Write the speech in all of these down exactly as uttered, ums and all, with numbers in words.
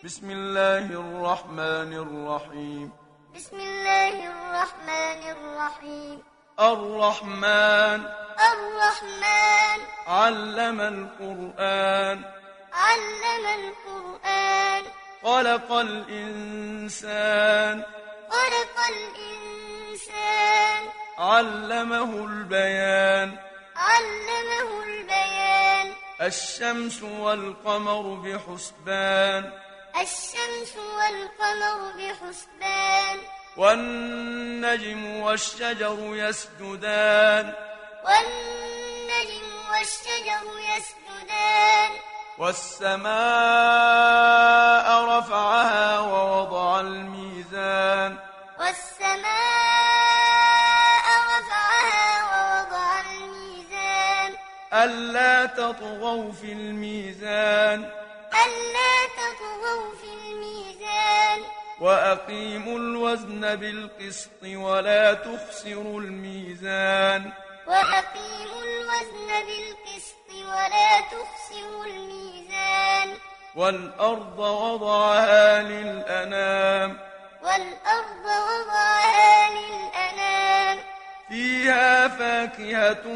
بسم الله الرحمن الرحيم بسم الله الرحمن الرحيم الرحمن الرحمن علم القرآن علم القرآن خلق الإنسان خلق الإنسان علمه البيان علمه البيان الشمس والقمر بحسبان الشمس والقمر بحسبان والنجم والشجر يسجدان والنجم والشجر يسجدان والسماء رفعها ووضع الميزان والسماء رفعها ووضع الميزان ألا تطغوا في الميزان ألا تطغوا في الميزان وأقيموا الوزن بالقسط ولا تخسروا الميزان وأقيموا الوزن بالقسط ولا تخسروا الميزان والأرض وضعها للأنام والأرض وضعها للأنام فيها فاكهة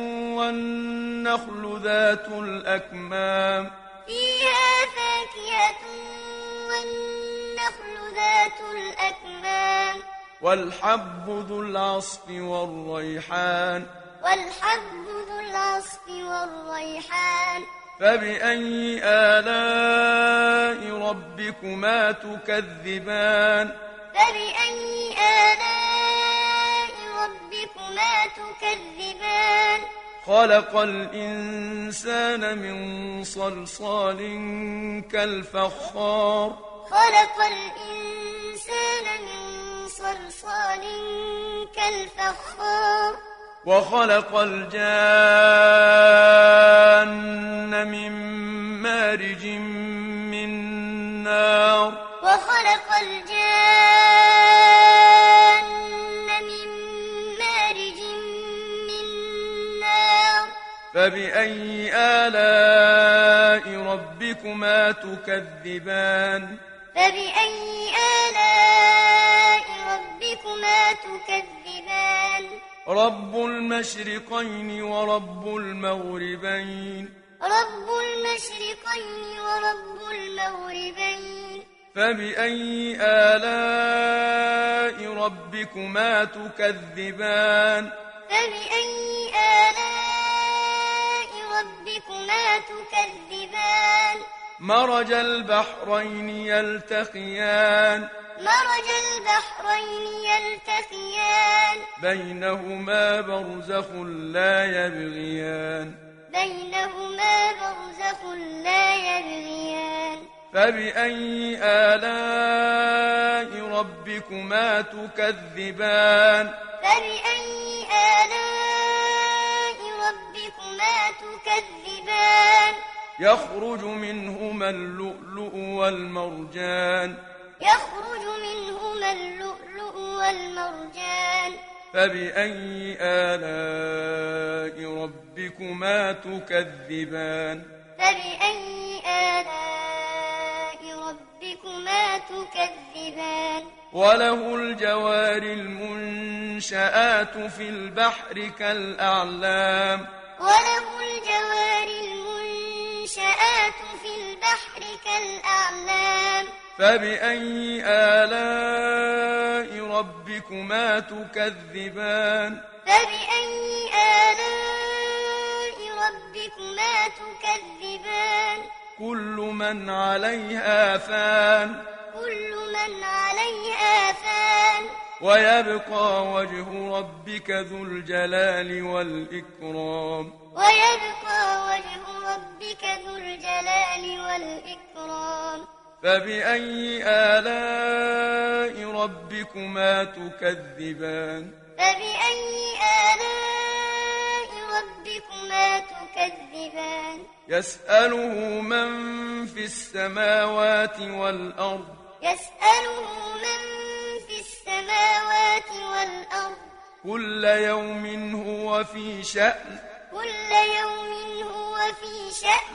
والنخل ذات الأكمام فيها فاكهة والنخل ذات الأكمام والحب ذو العصف والريحان والحب ذو العصف والريحان فبأي آلاء ربكما تكذبان فبأي آلاء ربكما تكذبان خلق الإنسان من صلصال كالفخار خلق الإنسان من صلصال كالفخار وخلق الجان من مارج من نار وخلق الجان من مارج من نار فبأي آلاء ربكما تكذبان فبأي آلاء ربكما تكذبان رب المشرقين ورب المغربين رب المشرقين ورب المغربين فبأي آلاء ربكما تكذبان فبأي آلاء ربكما تكذبان مرج البحرين يلتقيان مرج البحرين يلتقيان بينهما برزخ لا يبغيان بينهما برزخ لا يبغيان فبأي آلاء ربكما تكذبان فبأي آلاء ربكما تكذبان يخرج منهما اللؤلؤ والمرجان يخرج منهما اللؤلؤ والمرجان فبأي آلاء ربكما تكذبان فبأي آلاء ربكما تكذبان وله الجوار المنشآت في البحر كالأعلام وله الجوار المنشآت في البحر كالأعلام فبأي آلاء ربكما تكذبان فبأي آلاء ربكما تكذبان كل من عليها فان كل من عليها فان ويبقى وجه ربك ذو الجلال والإكرام ويبقى وجه ربك ذو الجلال والإكرام فبأي آلاء ربكما تكذبان فبأي آلاء ربكما تكذبان يسأله من في السماوات والأرض يسأله من في السماوات والأرض كل يوم هو في شأن كل يوم هو في شأن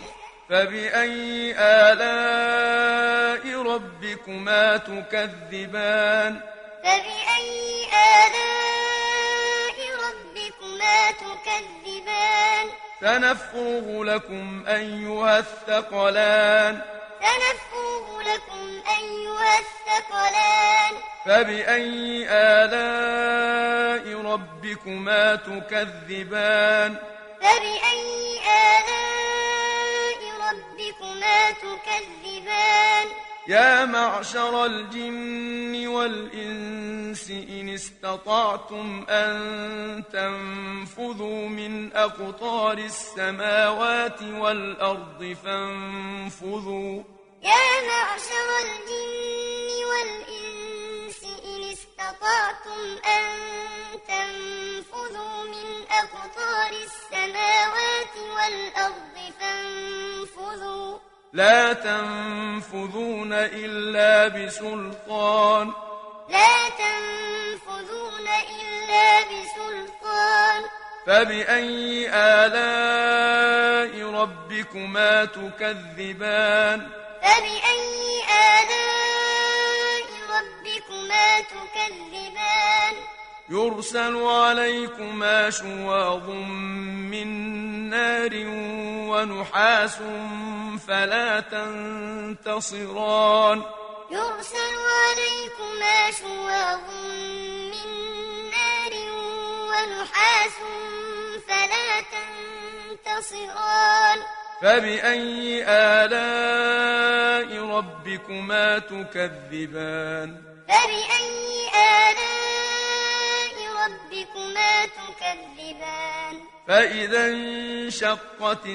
فبأي آلاء ربكما تكذبان فبأي آلاء ربكما تكذبان سنفرغ لكم أيها الثقلان سنفرغ لكم أيها الثقلان فبأي آلاء ربكما تكذبان فبأي آلاء ربكما تكذبان يا معشر الجن والإنس إن استطعتم أن تنفذوا من أقطار السماوات والأرض فانفذوا يا معشر الجن والإنس إن استطعتم أن تنفذوا من أقطار السماوات والأرض فانفذوا لا تنفذون إلا بسلطان لا تنفذون إلا بسلطان فبأي آلاء ربكما تكذبان فبأي آلاء ربكما تكذبان يرسل عليكما شواظ من نار ونحاس فلا تنتصران يرسل عليكما شواظ من نار ونحاس فلا تنتصران فبأي آلاء ربكما تكذبان فبأي آلاء ربكما تكذبان فإذا انشقت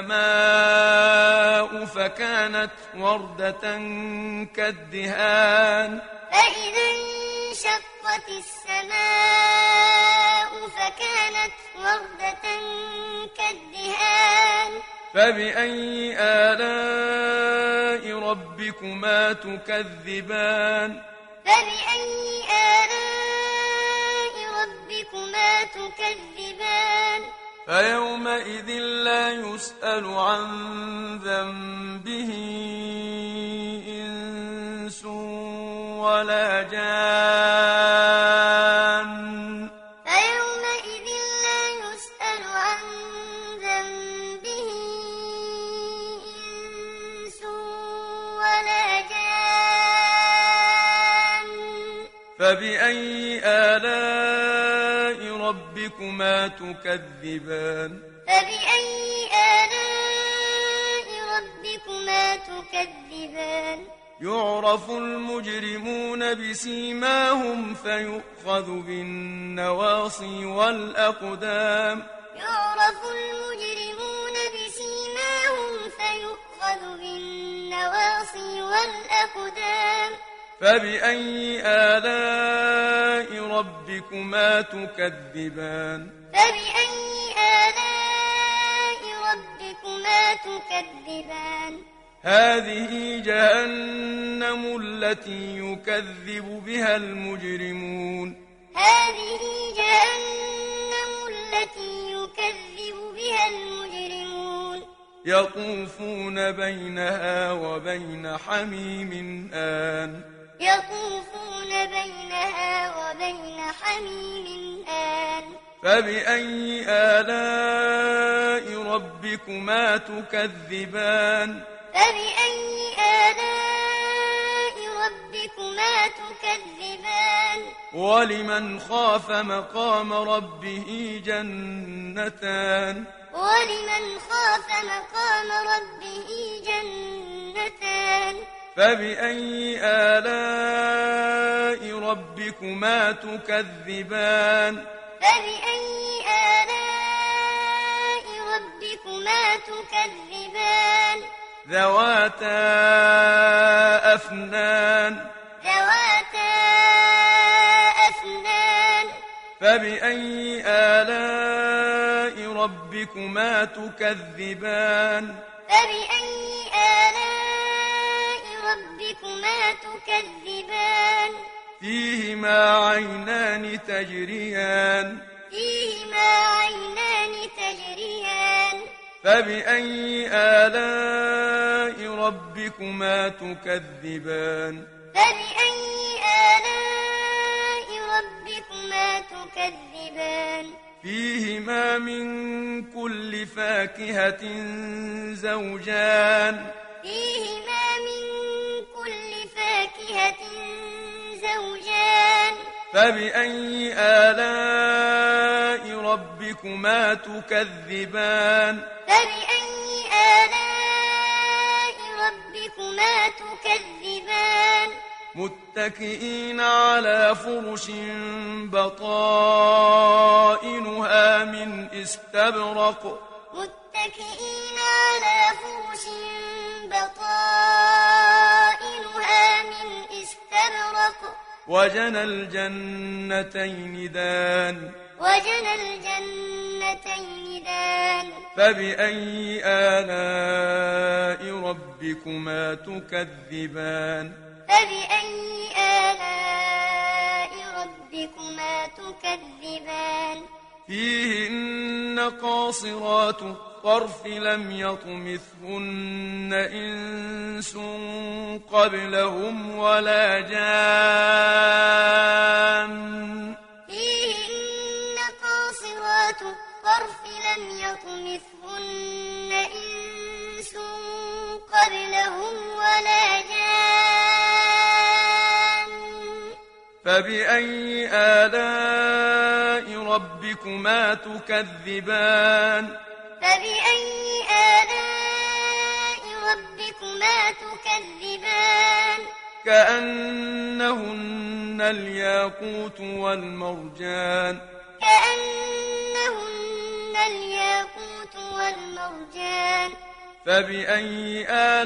السماء فكانت وردة كالدهان فإذا انشقت السماء فكانت وردة كالدهان فبأي آلاء ربكما تكذبان فبأي آلاء ربكما تكذبان فيومئذ لا يسأل عن ذنبه إنس ولا جان فيومئذ لا يسأل عن ذنبه إنس ولا جان فبأي آلاء ربكما تكذبان فبأي آلاء ربكما تكذبان يعرف المجرمون بسيماهم فيؤخذ بالنواصي والأقدام يعرف المجرمون بسيماهم فيؤخذ بالنواصي والأقدام فبأي آلاء ربكما تكذبان فبأي آلاء ربكما تكذبان هذه جهنم التي يكذب بها المجرمون هذه جهنم التي يكذب بها المجرمون يطوفون بينها وبين حميم آن يطوفون بينها وبين حميم آن فبأي آلاء ربكما تكذبان فبأي آلاء ربكما تكذبان ولمن خاف مقام ربه جنتان ولمن خاف مقام ربه جنتان فبأي آلاء ربكما تكذبان فبأي آلاء ربكما تكذبان ذواتا أفنان ذواتا أفنان فبأي آلاء ربكما تكذبان فبأي آلاء ربكما تكذبان فيهما عينان تجريان فيهما عينان تجريان فبأي آلاء ربكما تكذبان فبأي آلاء ربكما تكذبان فيهما من كل فاكهة زوجان فيهما من كل فاكهة زوجان فبأي آلاء ربكما تكذبان فبأي آلاء ربكما تكذبان متكئين على فرش بطائنها من استبرق متكئين على فرش بطائنها من استبرق وجنى الجنتين دان وجنى الجنتين دان فبأي آلاء ربكما تكذبان فبأي آلاء ربكما تكذبان فيهن قاصرات الطرف لم يطمثهن إنس قبلهم ولا جان فيهن قاصرات الطرف لم يطمثهن إنس قبلهم ولا جان فبأي آلاء ربكما تكذبان فبأي آلاء ربكما تكذبان كأنهن الياقوت والمرجان كأنهن الياقوت والمرجان فبأي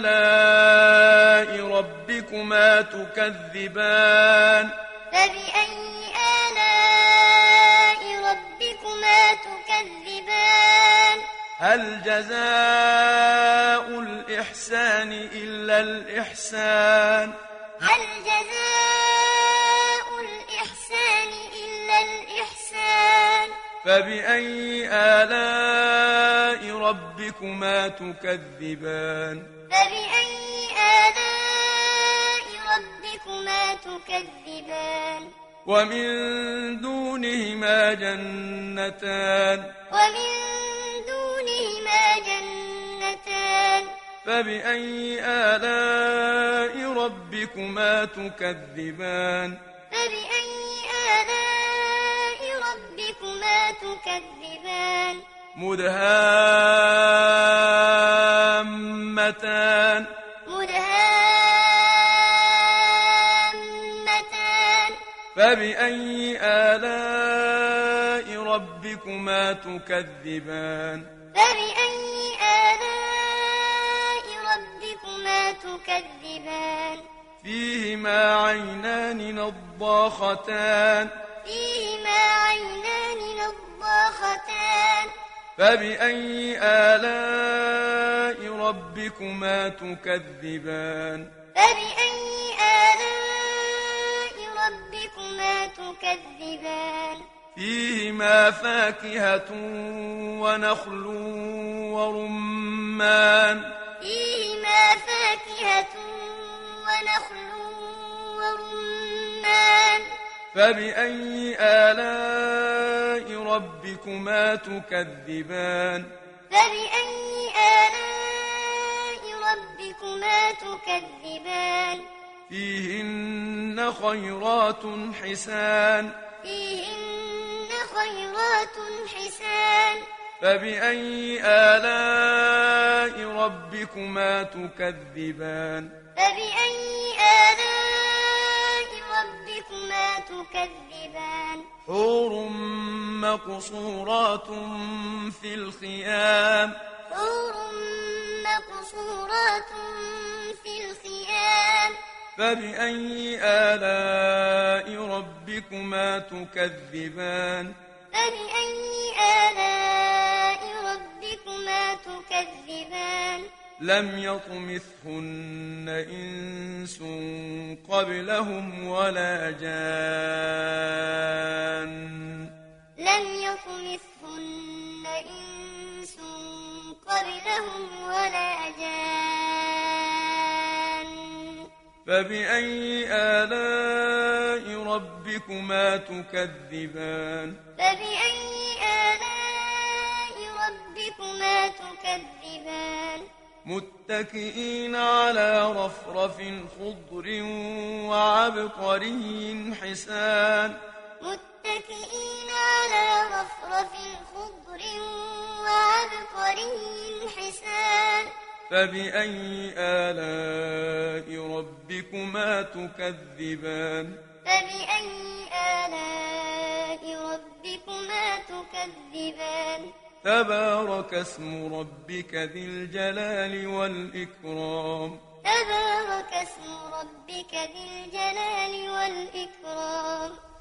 آلاء ربكما تكذبان فبأي آلاء ربكما تكذبان هل جزاء الإحسان إلا الإحسان هل جزاء الإحسان إلا الإحسان فبأي آلاء ربكما تكذبان فبأي آلاء ربكما تكذبان ومن دونهما جنتان ومن دونهما جنتان فبأي آلاء ربكما تكذبان فبأي آلاء ربكما تكذبان مدهامتان مدهامتان فبأي آلاء ربكما تكذبان فبأي آلاء ربكما تكذبان فيهما عينان نضاختان فيهما عينان نضاختان فبأي آلاء ربكما تكذبان فبأي آلاء ربكما تكذبان فيهما فاكهة ونخل ورمان فيهما فاكهة ونخل ورمان فبأي آلاء ربكما تكذبان فبأي آلاء ربكما تكذبان فيهن خيرات حسان فيهن خيرات حسان فبأي آلاء ربكما تكذبان فبأي آلاء ربكما تكذبان حور مقصورات في الخيام حور مقصورات في الخيام فبأي آلاء ربكما تكذبان فبأي آلاء ربكما تكذبان لم يطمثهن إنس قبلهم ولا جان لم يطمثهن إنس قبلهم قبلهم ولا جان فبأي آلاء ربكما تكذبان فبأي آلاء ربكما تكذبان متكئين على رفرف خضر وعبقري حسان متكئين على رفرف خضر وعبقري حسان فبأي آلاء ربكما تكذبان فبأي آلاء ربكما تكذبان تبارك اسم ربك ذي الجلال والإكرام تبارك اسم ربك ذي الجلال والإكرام